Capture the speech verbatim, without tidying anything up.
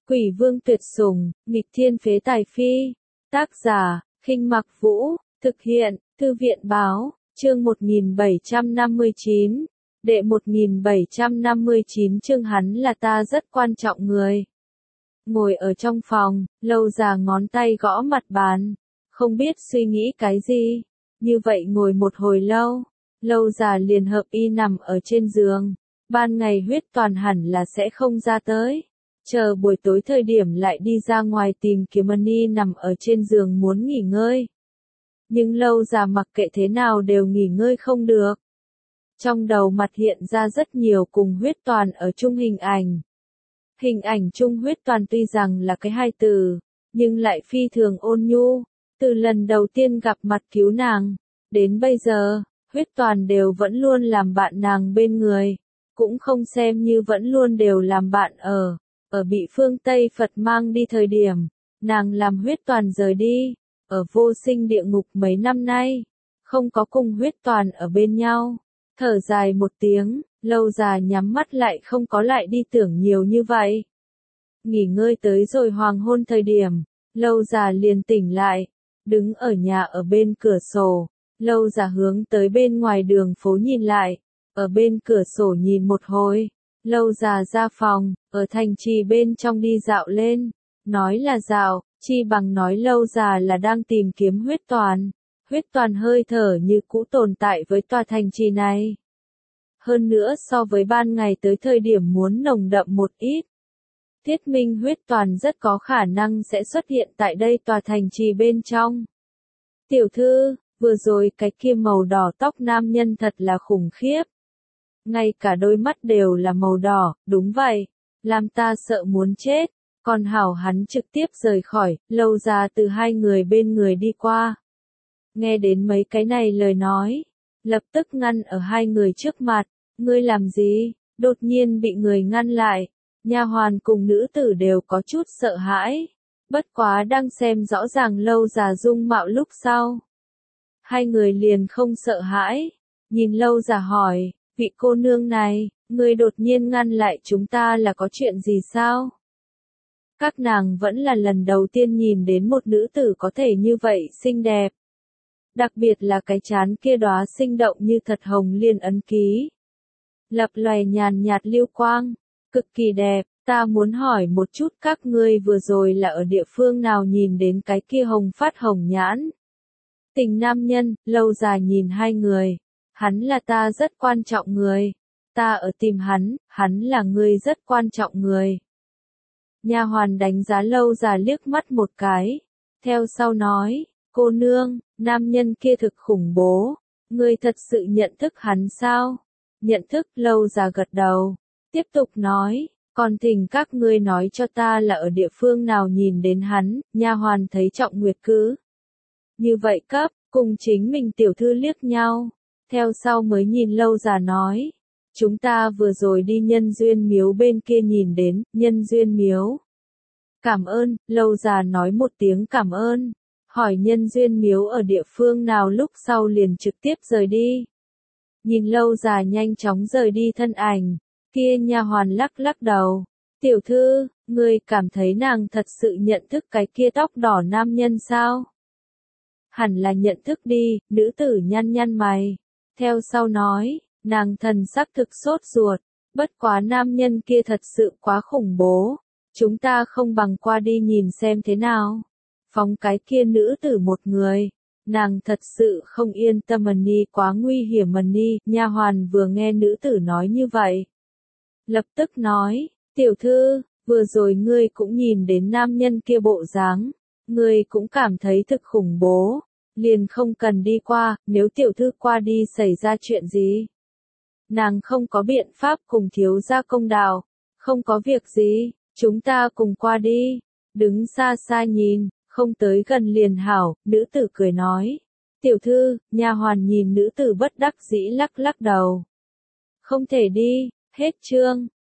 Quỷ vương tuyệt sủng, nghịch thiên phế tài phi. Tác giả, Khinh Mặc Vũ, thực hiện, Thư viện báo, chương một nghìn bảy trăm năm mươi chín, đệ một nghìn bảy trăm năm mươi chín chương hắn là ta rất quan trọng người. Ngồi ở trong phòng, Lâu Già ngón tay gõ mặt bàn, không biết suy nghĩ cái gì, như vậy ngồi một hồi lâu, Lâu Già liền hợp y nằm ở trên giường, ban ngày huyết toàn hẳn là sẽ không ra tới. Chờ buổi tối thời điểm lại đi ra ngoài tìm kiếm Mani nằm ở trên giường muốn nghỉ ngơi. Nhưng Lâu Già mặc kệ thế nào đều nghỉ ngơi không được. Trong đầu mặt hiện ra rất nhiều cùng huyết toàn ở chung hình ảnh. Hình ảnh chung huyết toàn tuy rằng là cái hai từ, nhưng lại phi thường ôn nhu. Từ lần đầu tiên gặp mặt cứu nàng, đến bây giờ, huyết toàn đều vẫn luôn làm bạn nàng bên người. Cũng không xem như vẫn luôn đều làm bạn ở. Ở bị phương Tây Phật mang đi thời điểm, nàng làm huyết toàn rời đi, ở vô sinh địa ngục mấy năm nay, không có cùng huyết toàn ở bên nhau. Thở dài một tiếng, Lâu Già nhắm mắt lại không có lại đi tưởng nhiều như vậy. Nghỉ ngơi tới rồi hoàng hôn thời điểm, Lâu Già liền tỉnh lại, đứng ở nhà ở bên cửa sổ, Lâu Già hướng tới bên ngoài đường phố nhìn lại, ở bên cửa sổ nhìn một hồi. Lâu Già ra phòng, ở thành trì bên trong đi dạo lên, nói là dạo, chi bằng nói Lâu Già là đang tìm kiếm huyết toàn, huyết toàn hơi thở như cũ tồn tại với tòa thành trì này. Hơn nữa so với ban ngày tới thời điểm muốn nồng đậm một ít. Thiết minh huyết toàn rất có khả năng sẽ xuất hiện tại đây tòa thành trì bên trong. Tiểu thư, vừa rồi cái kia màu đỏ tóc nam nhân thật là khủng khiếp. Ngay cả đôi mắt đều là màu đỏ, đúng vậy, làm ta sợ muốn chết, còn hảo hắn trực tiếp rời khỏi, Lâu Già từ hai người bên người đi qua. Nghe đến mấy cái này lời nói, lập tức ngăn ở hai người trước mặt, ngươi làm gì, đột nhiên bị người ngăn lại, nha hoàn cùng nữ tử đều có chút sợ hãi, bất quá đang xem rõ ràng Lâu Già dung mạo lúc sau. Hai người liền không sợ hãi, nhìn Lâu Già hỏi. Vị cô nương này, người đột nhiên ngăn lại chúng ta là có chuyện gì sao? Các nàng vẫn là lần đầu tiên nhìn đến một nữ tử có thể như vậy xinh đẹp. Đặc biệt là cái trán kia đóa sinh động như thật hồng liên ấn ký. Lập lòe nhàn nhạt lưu quang, cực kỳ đẹp, ta muốn hỏi một chút các ngươi vừa rồi là ở địa phương nào nhìn đến cái kia hồng phát hồng nhãn. Tình nam nhân, Lâu Già nhìn hai người. Hắn là ta rất quan trọng người, ta ở tìm hắn, hắn là người rất quan trọng người. Nha hoàn đánh giá Lâu Già liếc mắt một cái, theo sau nói, cô nương, nam nhân kia thực khủng bố, ngươi thật sự nhận thức hắn sao? Nhận thức. Lâu Già gật đầu, tiếp tục nói, còn thỉnh các ngươi nói cho ta là ở địa phương nào nhìn đến hắn. Nha hoàn thấy Trọng Nguyệt cứ như vậy cấp, cùng chính mình tiểu thư liếc nhau. Theo sau mới nhìn Lâu Già nói, chúng ta vừa rồi đi Nhân Duyên Miếu bên kia nhìn đến, Nhân Duyên Miếu. Cảm ơn, Lâu Già nói một tiếng cảm ơn, hỏi Nhân Duyên Miếu ở địa phương nào lúc sau liền trực tiếp rời đi. Nhìn Lâu Già nhanh chóng rời đi thân ảnh, kia nha hoàn lắc lắc đầu, tiểu thư, ngươi cảm thấy nàng thật sự nhận thức cái kia tóc đỏ nam nhân sao? Hẳn là nhận thức đi, nữ tử nhăn nhăn mày. Theo sau nói, nàng thần sắc thực sốt ruột, bất quá nam nhân kia thật sự quá khủng bố, chúng ta không bằng qua đi nhìn xem thế nào. Phóng cái kia nữ tử một người, nàng thật sự không yên tâm. Mani quá nguy hiểm. Mani, nha hoàn vừa nghe nữ tử nói như vậy, lập tức nói, tiểu thư, vừa rồi ngươi cũng nhìn đến nam nhân kia bộ dáng, ngươi cũng cảm thấy thực khủng bố. Liền không cần đi qua, nếu tiểu thư qua đi xảy ra chuyện gì. Nàng không có biện pháp cùng thiếu gia công đạo, không có việc gì, chúng ta cùng qua đi. Đứng xa xa nhìn, không tới gần liền hảo, nữ tử cười nói. Tiểu thư, nha hoàn nhìn nữ tử bất đắc dĩ lắc lắc đầu. Không thể đi, hết chương.